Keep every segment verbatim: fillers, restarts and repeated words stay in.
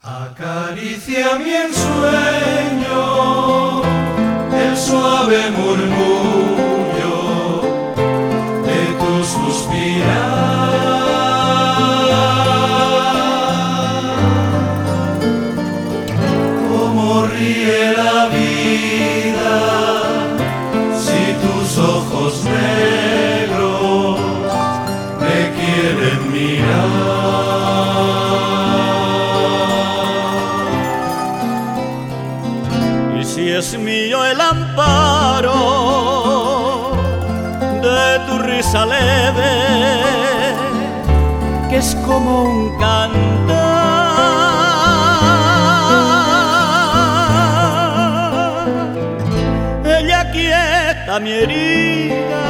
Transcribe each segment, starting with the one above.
Acaricia mi ensueño, el suave murmullo de tu suspirar. Cómo ríe la vida si tus ojos negros me quieren mirar. Si es mío el amparo de tu risa leve, que es como un cantar, ella quieta mi herida,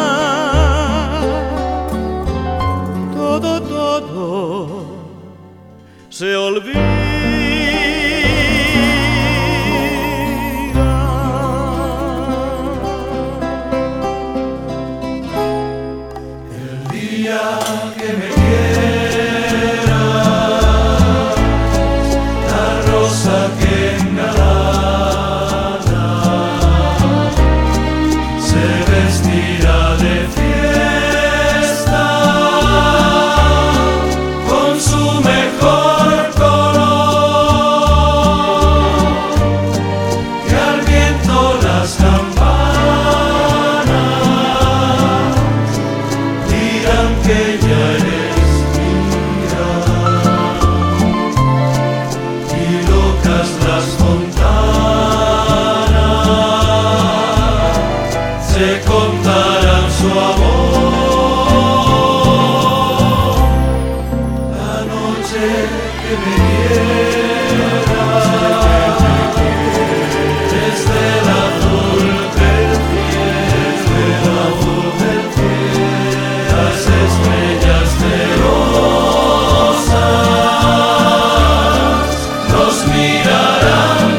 todo, todo se olvida. Que me quieras, la rosa que engalana se vestirá de fiesta con su mejor color, y al viento las campanas dirán que ya eres mía, y locas las fontanas se contarán su amor. La noche que me quiera desde el azul del cielo, desde el azul del cielo, las estrellas celosas nos mirarán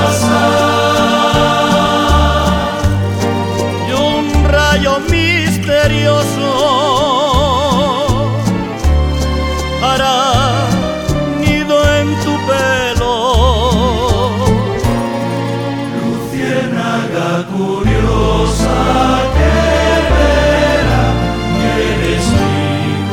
pasar, Y un rayo misterioso hará nido en tu pelo, luciérnaga curiosa que verá que eres mi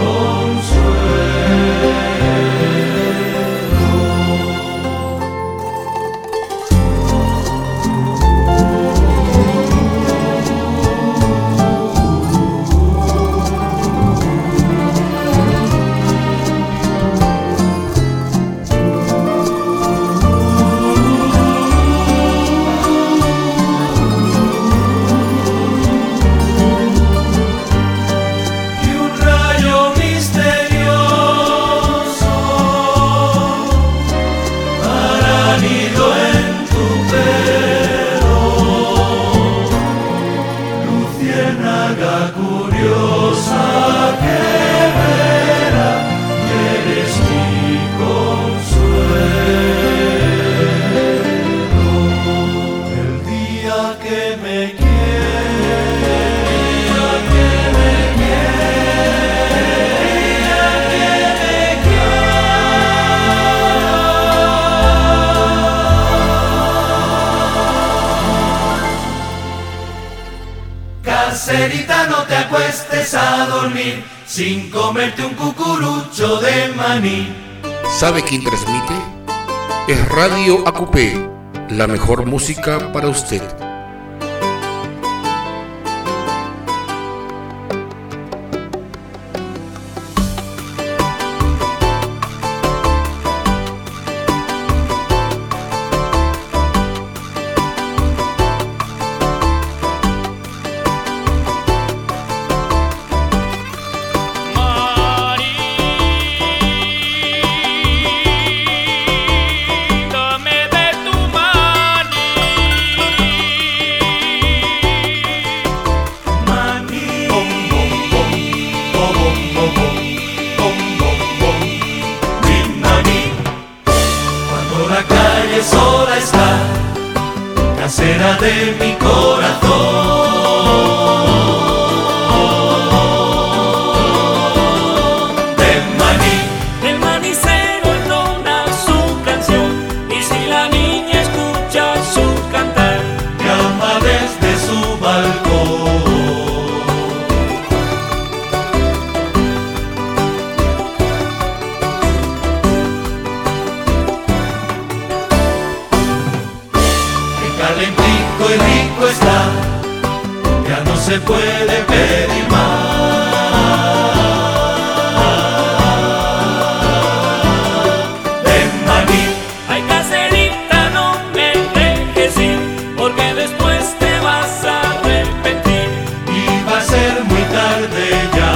curiosa que verá que eres mi consuelo. El día que me quiera, el día que me quiera, el día que me quiera. Caserita, no te acuestes a dormir sin comerte un cucurucho de maní. ¿Sabe quién transmite? Es Radio A Q P, la mejor música para usted. Sola está, casera de mi corazón. De maní, El manicero entona su canción. se puede pedir más. En Maní, ay caserita, no me dejes ir, porque después te vas a arrepentir. y va a ser muy tarde ya.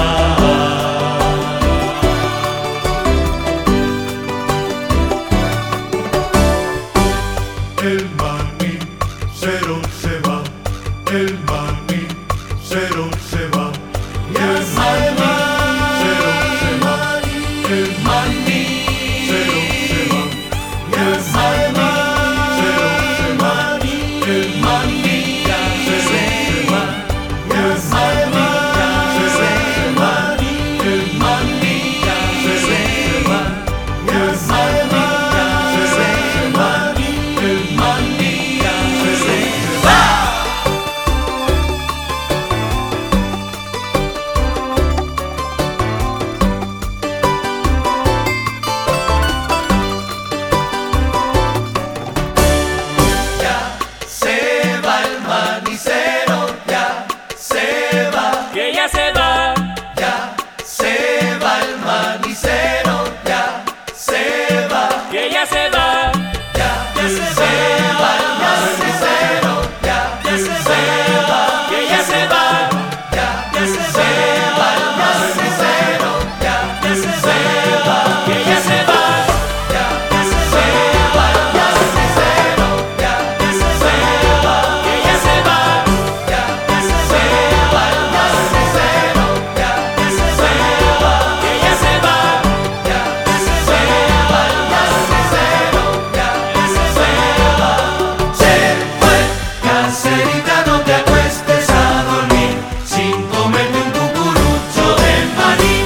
El manicero se va, el manicero se va, y el manicero se va, el manicero se va, y el manicero se va, el manicero se va, y el manicero se va, el manicero se va, y el manicero se va, el manicero se va. Ya se va el manicero, ya se va, Que ya se va, ya se va el manicero, ya se va, que ya se va, ya se va el manicero, ya se va, que ya se va, ya se va el manicero, ya se va, que ya se va, ya se va el manicero, ya se va, que ya se va, ya se va el manicero, ya se va, que ya se va, ya se va el manicero, ya se va. Se fue, caserita, no te acuestes a dormir sin comerte un cucurucho de maní.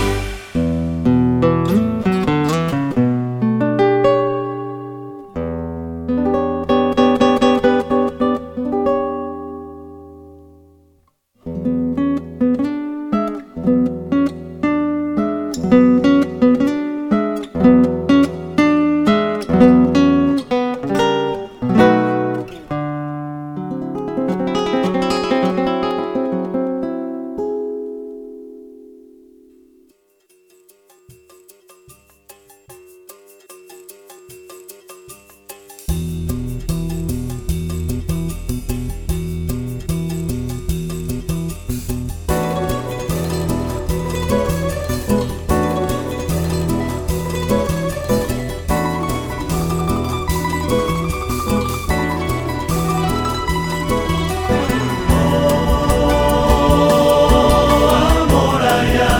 Amor allá,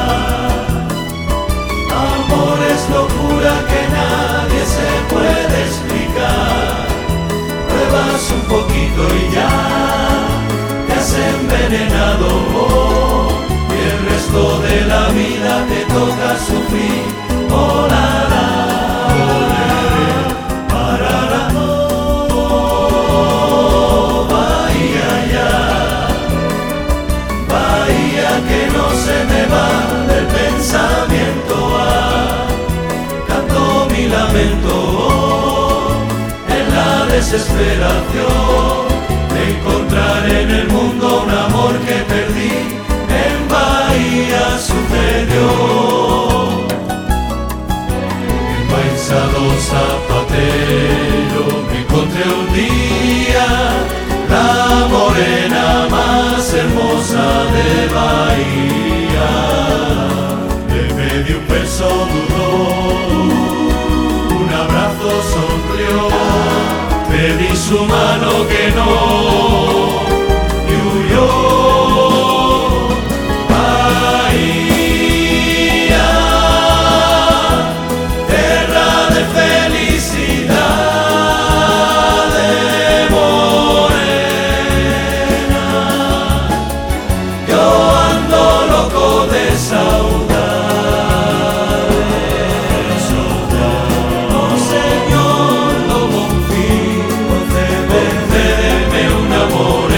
amor es locura que nadie se puede explicar. Pruebas un poquito y ya te has envenenado, y el resto de la vida te toca sufrir. Oh, la, la, olé, parará, oh, bahía ya, bahía que no se me va del pensamiento. Ah, canto mi lamento en la desesperación de encontrar en el mundo un amor que perdí. En Bahía sucedió. En Paisado Zapatero me encontré un día la morena más hermosa de Bahía. Le pedí un beso, dudó, un abrazo, sonrió, pedí su mano que no, y huyó. Bahía, tierra de felicidad, de morena, yo ando loco de saudades. Oh Señor, lo confío, concédeme un amor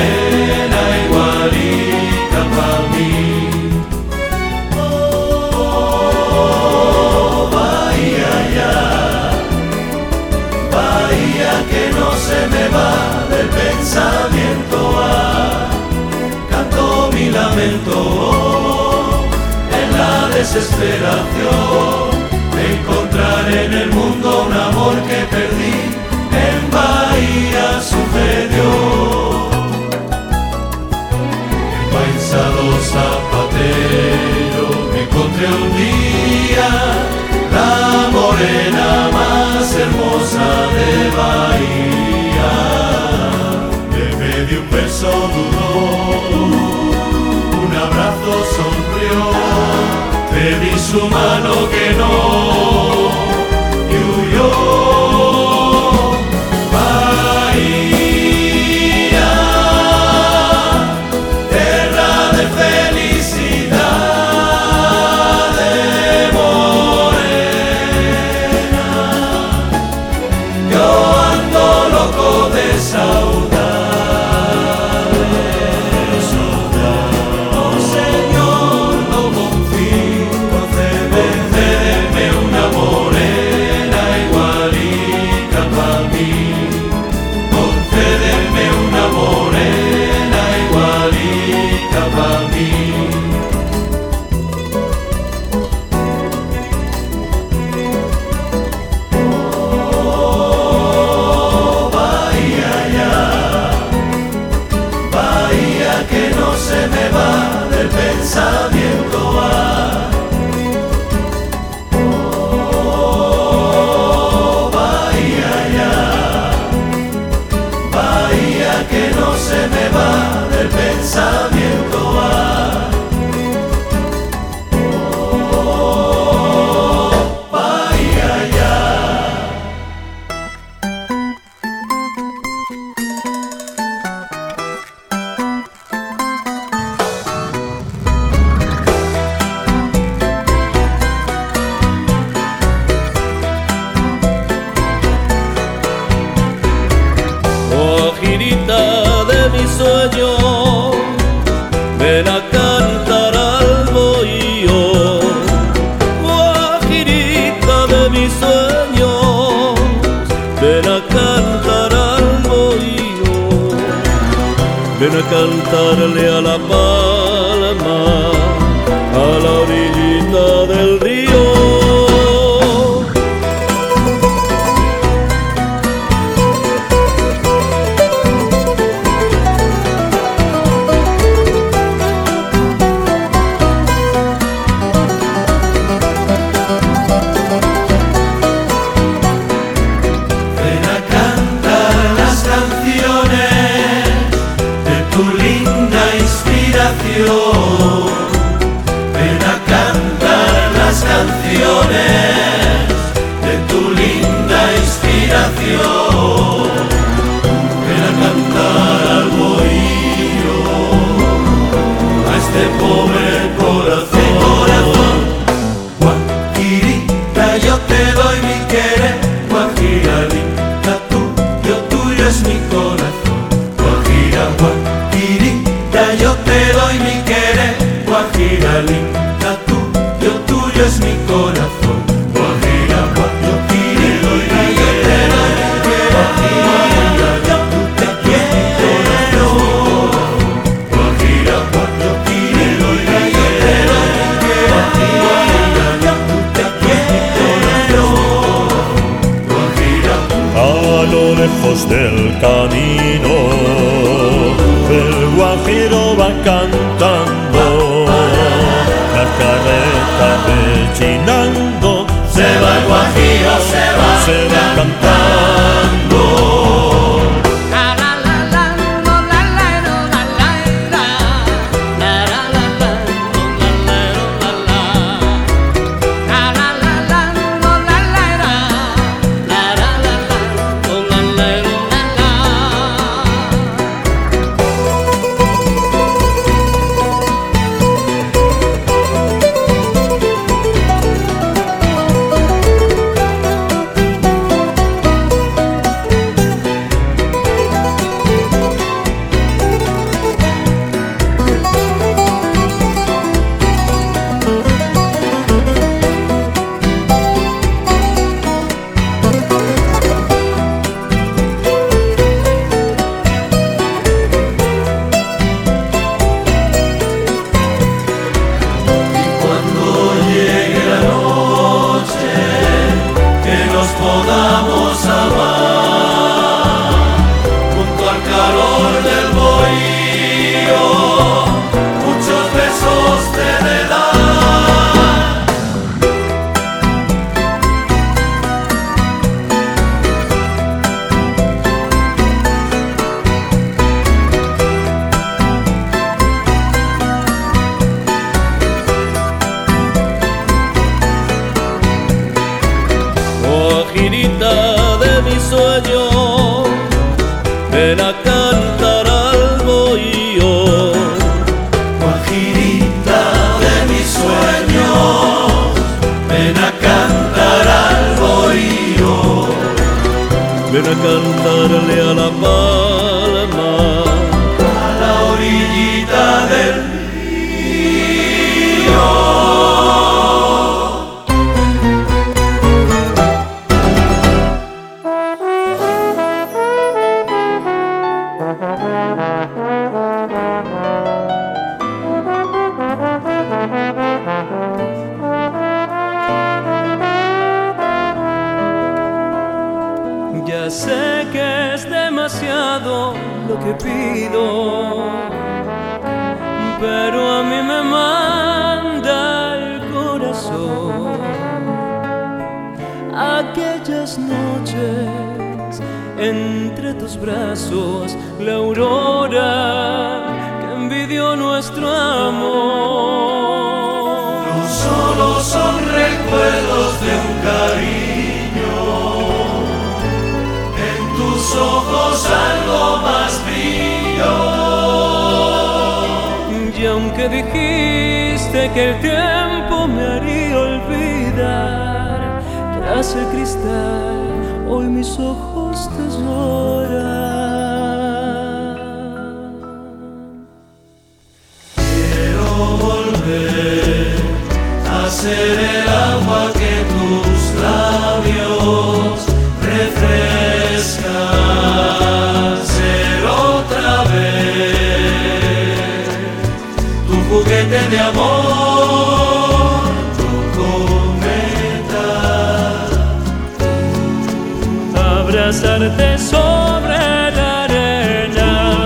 momento, en la desesperación, de encontrar en el mundo un amor que perdí, en Bahía sucedió. Pensado zapatero, me encontré un día la morena más hermosa de Bahía. Le pedí un beso duro, un abrazo sonrió, pedí su mano que no y huyó. Ven a cantarle a la palma, a la orillita del río. Ven a cantar las canciones de tu linda inspiración. Ven a cantar al bohío, a este pobre corazón. corazón. Guajirita, yo te doy mi querer. Guajira linda, tuyo, tuyo es mi corazón. Guajira, guajirita, yo te doy mi querer. Guajira linda, tuyo, tuyo es mi corazón. Guajira, guajira, yo te doy mi querer. Guajira, yo te quiero. Guajira, guajira, yo te doy mi querer. Guajira, yo te quiero. Guajira. A lo lejos del camino, el guajiro va cantando, la carreta rechinando, se va el guajiro, se va, se va cantando. ven a cantarle a la palma, a la orillita del río. Ya sé que es demasiado lo que pido, pero a mí me manda el corazón. Aquellas noches entre tus brazos, la aurora que envidió nuestro amor. No solo son recuerdos de un cariño, en tus ojos algo más brilló. Y aunque dijiste que el tiempo me haría olvidar, tras el cristal hoy mis ojos te lloran. Quiero volver a ser el agua que tus labios refrescan, ser otra vez tu juguete de amor, tu cometa. Abrazarte sobre la arena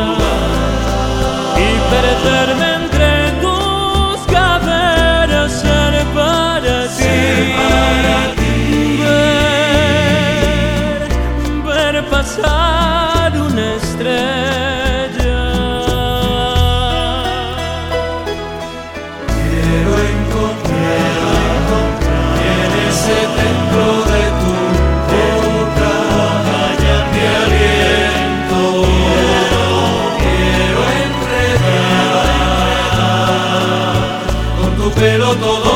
y perderme entre tus caderas, ser para ti, ver, ver pasar una estrella. Quiero encontrar en ese templo de tu boca hallar mi aliento. Quiero enredar con tu pelo todo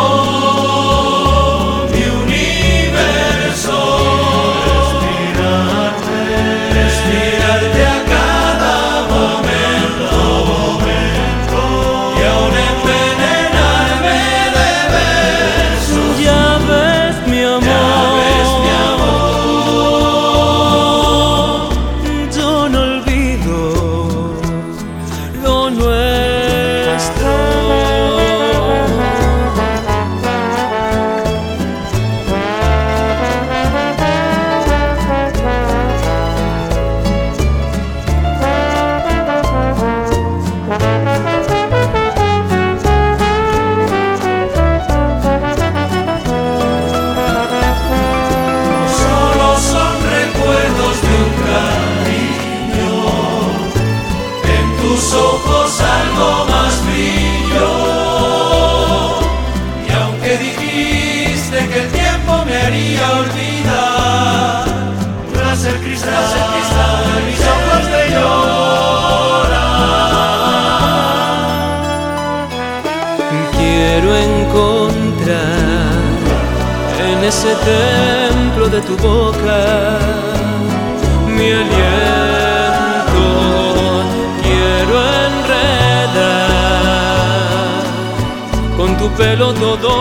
mi universo. Respirarte, respirarte a cada momento, momento, y aún envenenarme de besos. Ya ves mi amor, Ya ves mi amor, yo no olvido lo nuestro. no solo son recuerdos de un cariño, en tus ojos algo más brilló. Y aunque dijiste que el tiempo me haría olvidar, tras el cristal, tras el cristal de mis ojos te lloran. Quiero encontrar en ese templo de tu boca mi aliento. Quiero enredar con tu pelo todo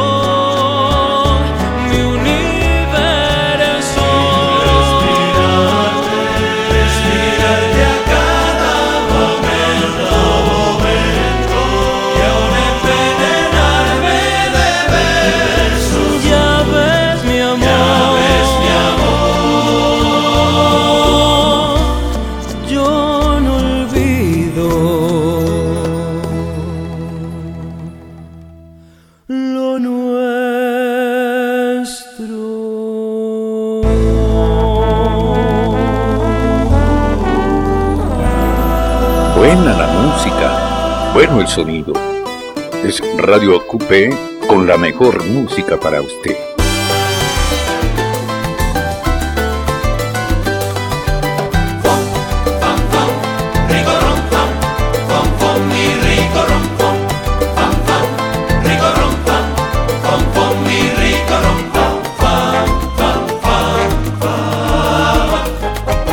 mi universo. Respirarte, respirarte a cada momento, momento, y aún envenenarme de besos. Ya ves mi amor, Ya ves mi amor, yo no olvido lo nuestro. Buena la música, bueno el sonido. Es Radio Acupé con la mejor música para usted. rico rom pam, pom pom mi rico rom pam, pam pam, rico rom pam, pom pom mi rico rom pam, pam pam pam pam.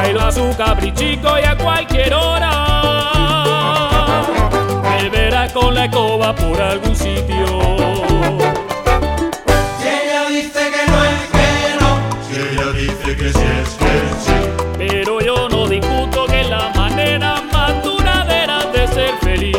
bailo a su caprichico y a cualquier hora me verá con la escoba por algún sitio. Si ella dice que no es que no, si ella dice que sí es que sí, pero yo no discuto que es la manera más duradera de ser feliz.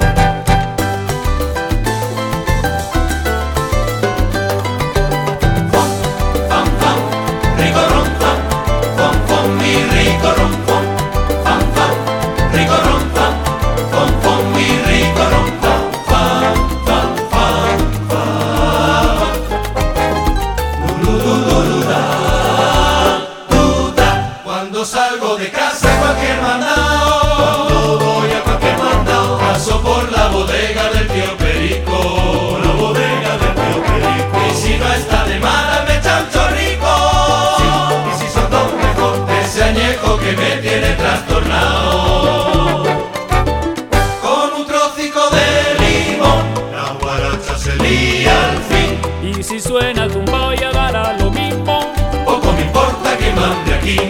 Salgo de casa a cualquier mandado, cuando voy a cualquier mandado, paso por la bodega del tío Perico, la bodega del tío Perico. Y si no está de mala me echa un chorrico, sí, y si son dos mejor, ese añejo que me tiene trastornado. Con un trocico de limón, la guaracha se lía al fin. Y si suena el tumbao ya dará lo mismo, poco me importa que mande aquí.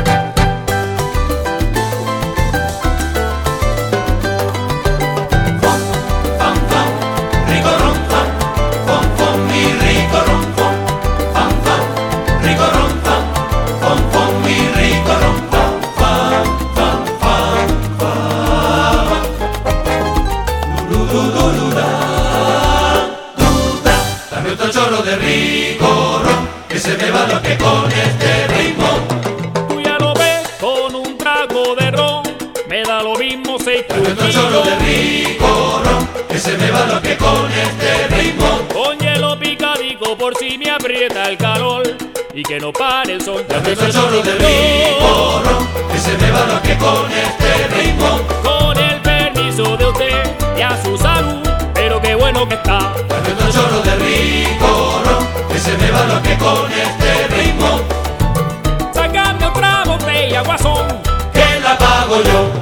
De rico ron, que se me va lo que con este ritmo. Tú ya lo ves, con un trago de ron me da lo mismo seis Dame otro chorro de rico ron, que se me va lo que con este ritmo. Con hielo picadico por si me aprieta el calor y que no pare el sol. Dame otro chorro de rico ron, que se me va lo que con este ritmo. Con el permiso de usted y a su salud, pero qué bueno que está. Dame otro chorro de rico ron, que se me va lo que con este ritmo. Sácame otra botella, guasón, que la pago yo.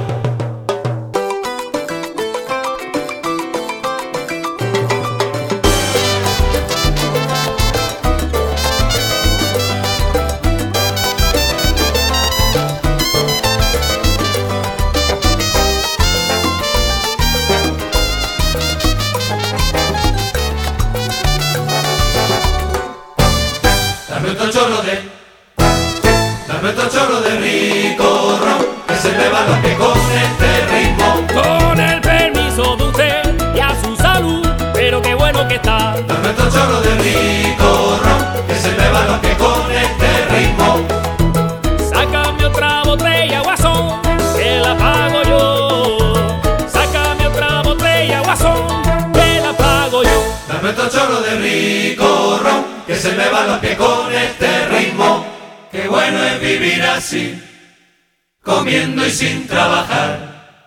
Dame otro chorro de, dame otro chorro de rico ron, que se me va lo que con este ritmo. Con el permiso de usted y a su salud, pero qué bueno que está. Dame otro chorro de rico ron, que se me va lo que con este ritmo. Sácame otra botella, guasón, que la pago yo. Sácame otra botella, guasón, que la pago yo. Dame otro chorro de rico ron, que se me va los pies con este ritmo. Qué bueno es vivir así, comiendo y sin trabajar.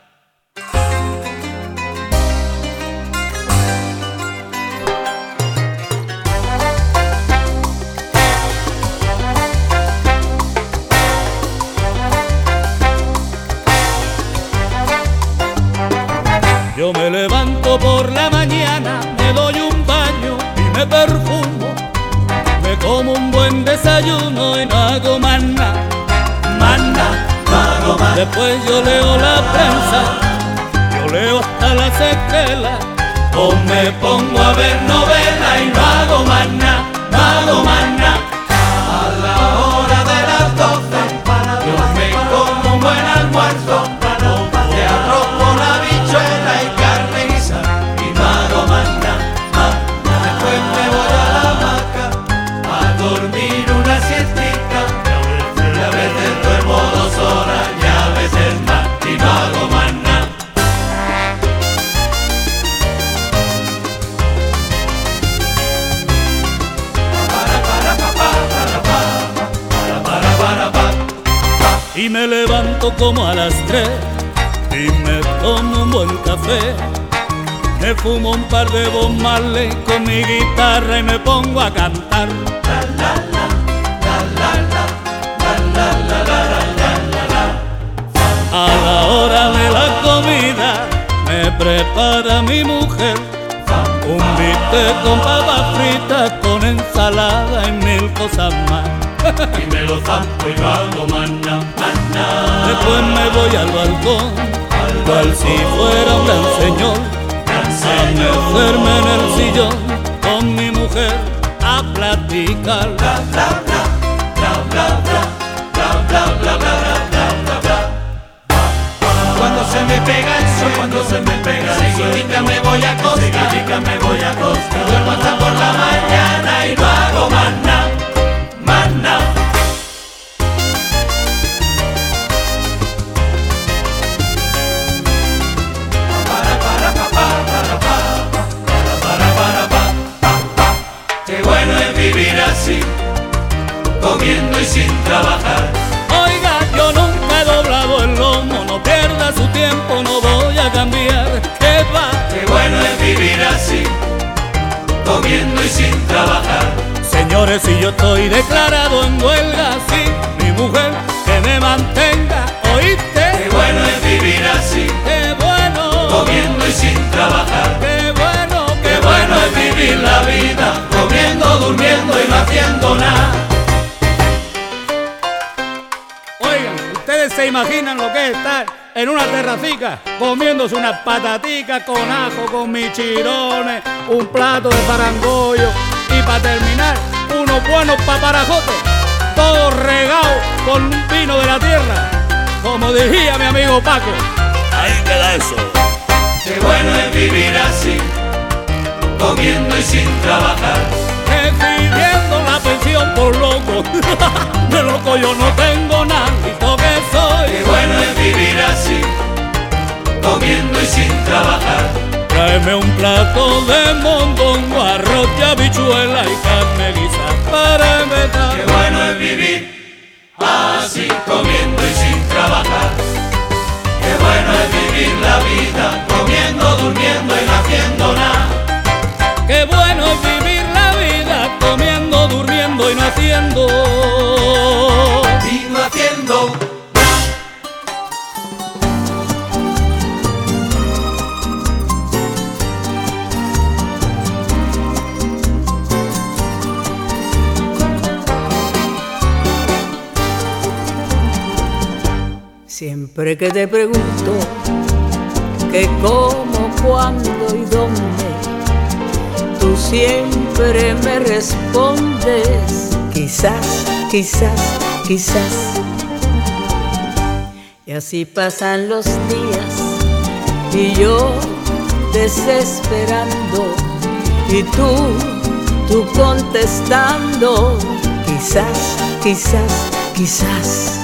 Yo me levanto por la mañana, me doy un baño y me perfumo. Me como un buen desayuno y no hago más nada, más nada, no hago más. Después yo leo la prensa, yo leo hasta las esquelas, o me pongo a ver novela y no hago más nada, no hago más nada. A la hora de las doce, yo me como un buen almuerzo, de arroz con habichuela y carne guisada, y no hago más nada, más nada. Después me voy a la hamaca a dormir una siestica, y a veces duermo dos horas y a veces más, y no hago más nada. Y me levanto como a las tres y me tomo un buen café. Me fumo un par de Bob Marley con mi guitarra y me pongo a cantar. A la hora de la comida me prepara mi mujer un bistec con papas fritas, con ensalada y mil cosas más. Y me lo zampo y no hago más nada, más nada. después me voy al balcón, cual si fuera un gran señor, a meterme en el sillón con mi mujer a platicar. Bla, bla, bla, bla, bla, bla, bla, bla, bla, bla, bla, bla, bla. Cuando se me pega el sol, cuando se me pega el sol, seguidita me voy a acostar, seguidita me voy a acostar. Duermo hasta por la mañana y no hago más nada, más nada. Qué bueno es vivir así, comiendo y sin trabajar. Oiga, yo nunca he doblado el lomo, no pierda su tiempo, no voy a cambiar. ¿Qué va? Qué bueno es vivir así, comiendo y sin trabajar. Señores, si yo estoy declarado en huelga, sí, mi mujer que me mantenga, ¿oíste? Qué bueno es vivir así, Qué bueno, comiendo y sin trabajar. qué bueno, Qué bueno es vivir la vida, comiendo, durmiendo y no haciendo nada. Oigan, ¿ustedes se imaginan lo que es estar en una terracica comiéndose unas pataticas con ajo, con michirones, un plato de parangollo y para terminar unos buenos paparajotes, todos regados con un vino de la tierra, como diría mi amigo Paco? Ahí queda eso. Qué bueno es vivir así, comiendo y sin trabajar. Recibiendo la pensión por loco, de loco yo no tengo nada, listo que soy. Qué bueno es vivir así, comiendo y sin trabajar. Tráeme un plato de mondongo, arroz y habichuela y carne guisa para empezar. Qué bueno es vivir así, comiendo y sin trabajar. Qué bueno es vivir la vida, comiendo, durmiendo y no haciendo nada. Qué bueno es vivir la vida, comiendo, durmiendo y no haciendo. Y no haciendo. Siempre que te pregunto que cómo, cuándo y dónde, tú siempre me respondes quizás, quizás, quizás. Y así pasan los días y yo desesperando y tú, tú contestando quizás, quizás, quizás.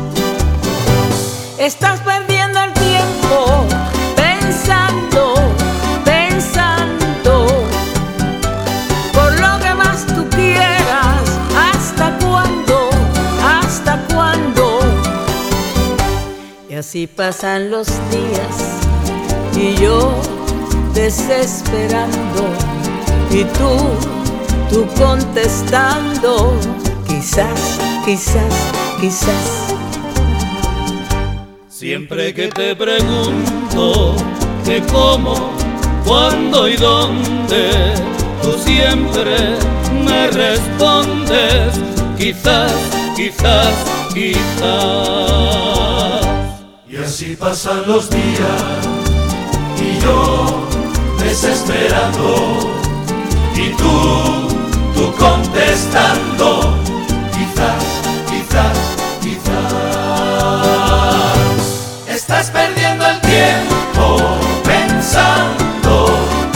Estás perdiendo el tiempo pensando, pensando por lo que más tú quieras. ¿Hasta cuándo? ¿Hasta cuándo? Y así pasan los días y yo desesperando y tú, tú contestando quizás, quizás, quizás. Siempre que te pregunto que cómo, cuándo y dónde, tú siempre me respondes quizás, quizás, quizás. Y así pasan los días y yo desesperando y tú, tú contestando quizás, quizás, quizás. Estás perdiendo el tiempo pensando,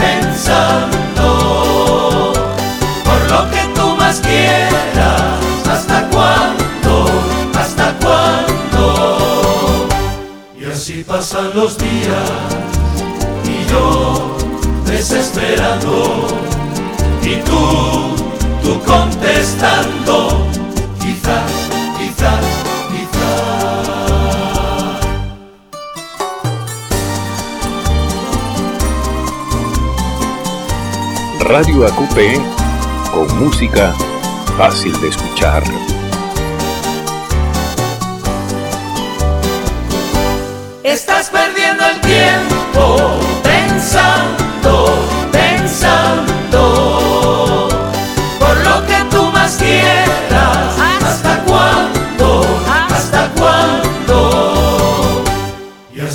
pensando por lo que tú más quieras. ¿Hasta cuándo? ¿Hasta cuándo? Y así pasan los días y yo desesperando y tú, tú contestando quizás, quizás, quizás. Radio A Q P, con música fácil de escuchar. Estás perdiendo el tiempo pensando, pensando por lo que tú más quieras. ¿Hasta cuándo? ¿Hasta cuándo?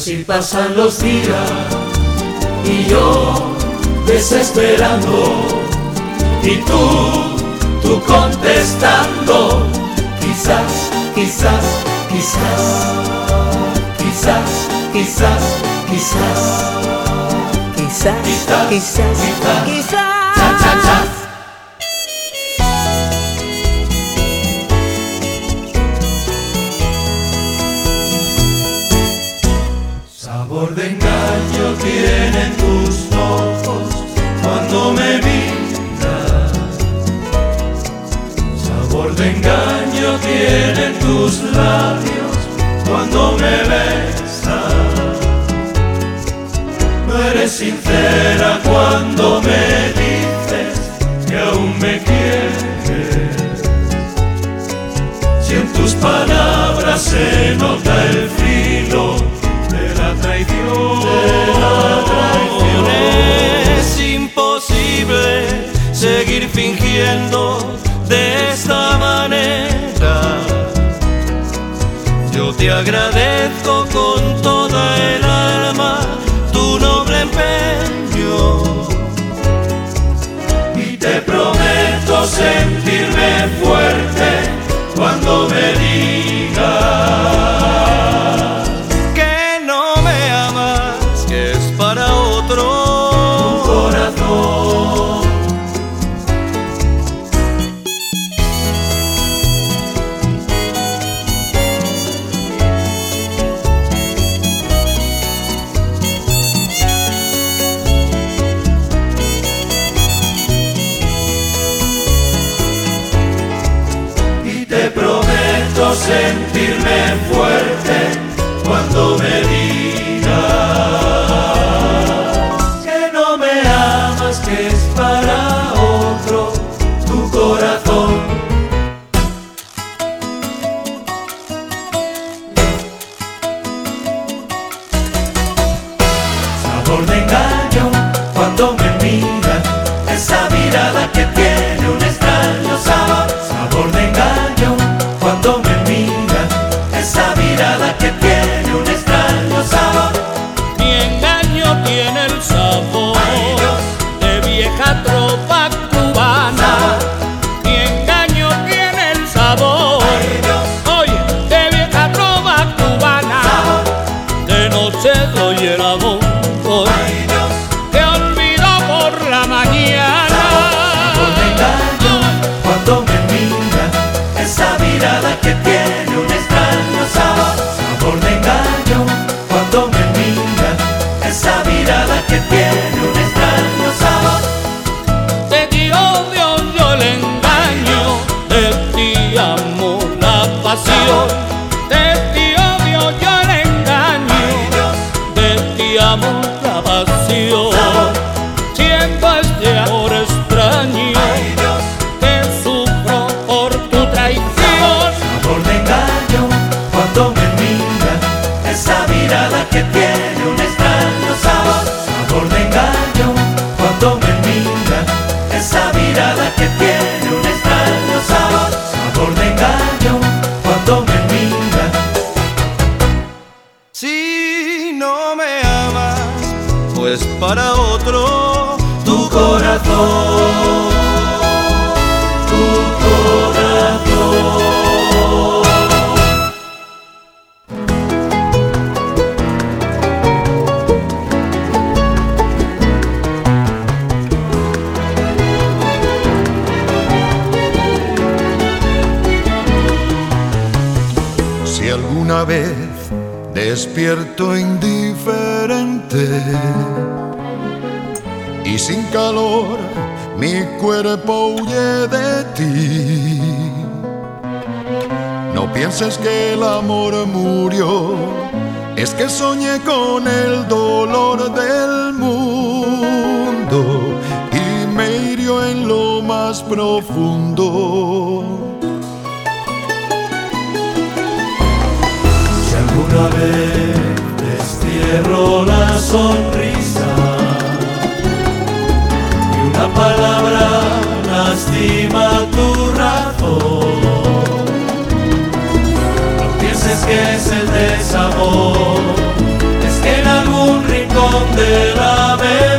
si pasan los días y yo desesperando y tú, tú contestando, quizás, quizás, quizás, quizás, quizás, quizás, Quizás, quizás, quizás, quizás, quizás. cha, cha, cha. Sabor de engaño tienen tus ojos cuando me miras. Sabor de engaño tienen tus labios cuando me besas. No eres sincera cuando me dices que aún me quieres. Si en tus palabras se nota el filo de la traición, de la traición. Es imposible seguir fingiendo de esta manera. Yo te agradezco con toda el alma tu noble empeño Y te prometo sentirme fuerte cuando me digas que no me amas, que es para otro tu corazón. Y te prometo sentirme fuerte cuando me digas que no me amas, que es para otro tu corazón. Sabor de engaño cuando me miras, esa mirada que tiene un extraño sabor. Sabor de engaño cuando me miras, esa mirada que tiene un extraño sabor. Mi engaño tiene el sabor Ay, Dios. de vieja tropa cubana. Mi engaño tiene el sabor, Ay, Dios. oye, de vieja trova cubana. Sabor. De noche doy el amor Ay, Dios. que olvido por la mañana. Sabor de engaño cuando me miras, esa mirada que tiene un extraño sabor. Sabor de engaño cuando me miras, esa mirada que tiene un extraño sabor. De ti odio yo el engaño, de ti amo la pasión. De ti odio yo el engaño, de ti amo la pasión. Siento este amor extraño Ay, Dios. que sufro por tu traición. Sabor de engaño cuando me miras, esa mirada que tiene un extraño sabor. Sabor de engaño cuando me miras, esa mirada que tiene un extraño sabor. Sabor de engaño cuando me miras. Si no me amas, pues para otro Tu corazón, tu corazón. Si alguna vez despierto indiferente y sin calor mi cuerpo huye de ti, no pienses que el amor murió, es que soñé con el dolor del mundo y me hirió en lo más profundo. Si alguna vez destierro la sonrisa y una palabra lastima tu razón, no pienses que es el desamor, es que de la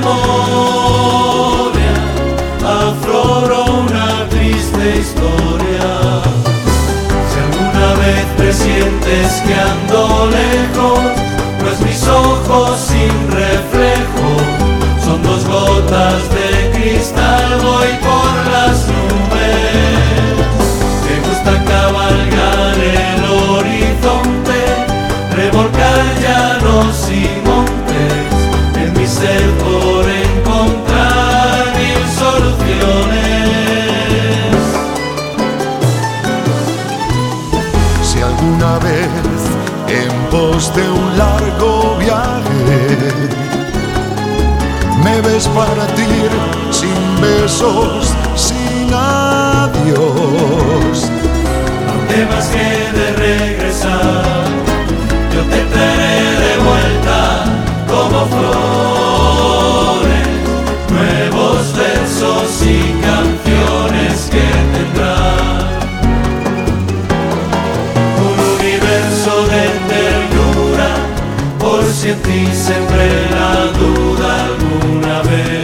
memoria afloró una triste historia. Si alguna vez presientes que ando lejos, pues mis ojos sin reflejo son dos gotas de cristal, voy por las nubes. Me gusta cabalgar el horizonte, revolcar llanos y montes, en mi sed por encontrar mil soluciones. Si alguna vez en pos de un largo viaje me ves partir sin besos, sin adiós, No temas que de regresar yo te traeré de vuelta como flores, nuevos versos y canciones que tendrán un universo de ternura, por si en ti sembré la duda alguna vez.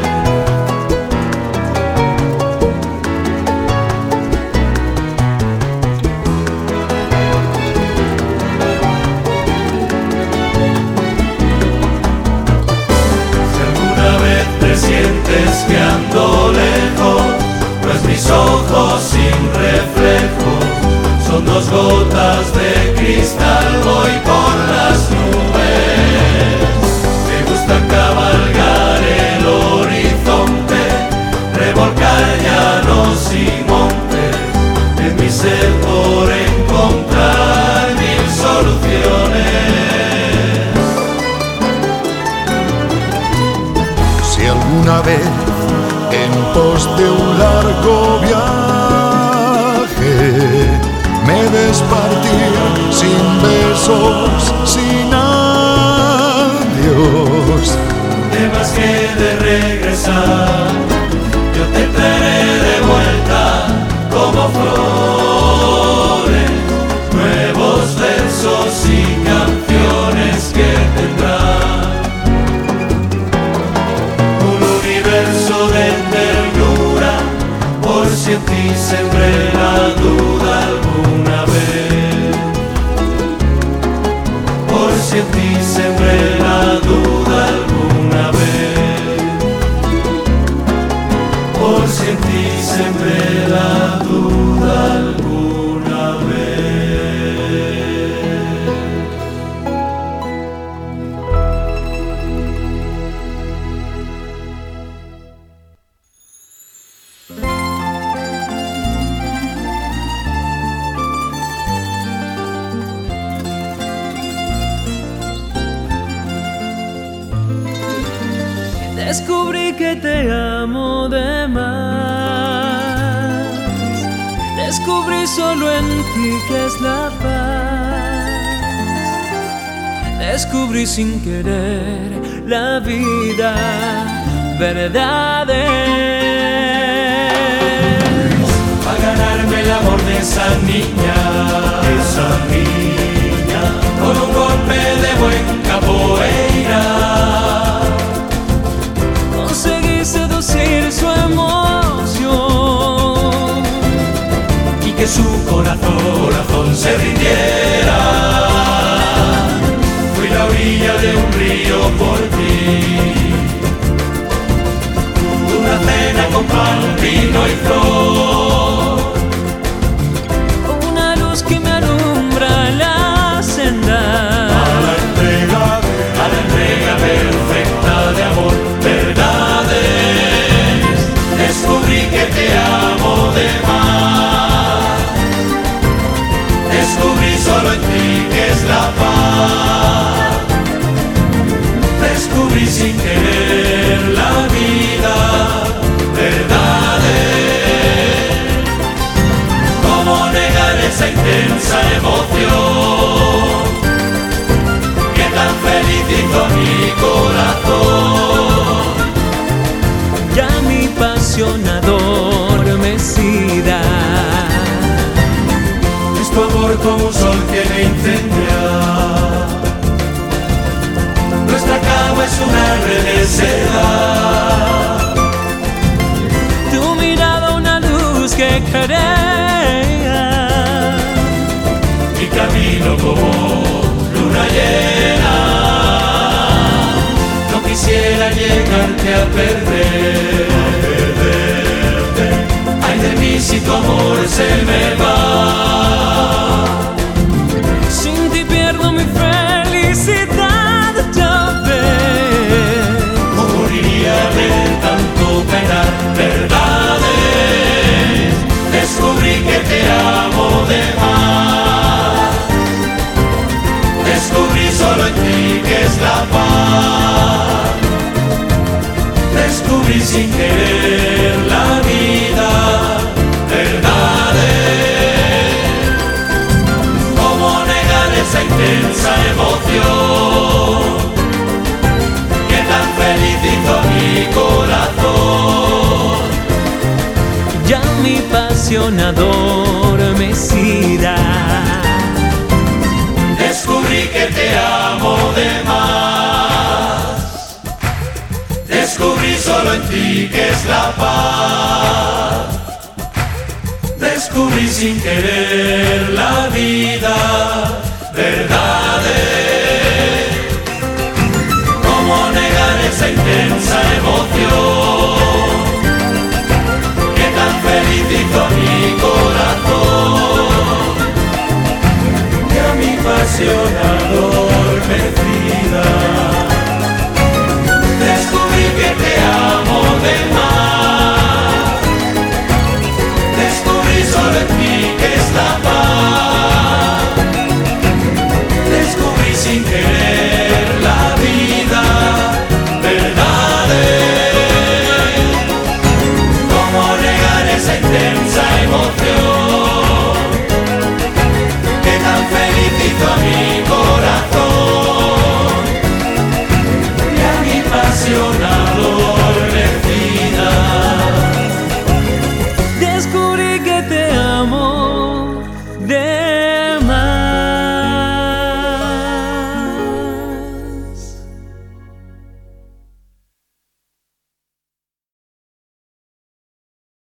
Sientes que ando lejos, pues mis ojos sin reflejo son dos gotas de cristal, voy por las nubes. Me gusta cabalgar el horizonte, revolcar llanos y montes, en mi sed por encontrar mil soluciones. alguna vez en pos de un largo viaje me ves partir sin besos, sin adiós. Temas que de regresar, yo te traeré de vuelta como flores, nuevos versos y canciones que tendrán un universo de ternura, por si en ti sembré la duda alguna vez, por si en ti sembré la duda alguna vez, por si en ti sembré la duda alguna vez. Descubrí que te amo de más. Descubrí solo en ti que es la paz. Descubrí sin querer la vida verdad es. Pa' ganarme el amor de esa niña, esa niña, con un golpe de buen capoeira conseguí seducir su emoción y que su corazón, corazón se rindiera. Fui la orilla de un río por ti, una cena con pan, vino y flor, una luz que me alumbra podría llegarte a perder. Ay de mí si tu amor se me va. Sin ti pierdo mi felicidad, ya ves. Moriría de tanto penar, verdades. Descubrí que te amo de más. Descubrí solo en ti que es la paz. Descubrí sin querer la vida, verdades. ¿Cómo negar esa intensa emoción que tan feliz hizo mi corazón? Ya mi pasión adormecida. Descubrí que te amo de más. Descubrí solo en ti que es la paz. Descubrí sin querer la vida, verdades.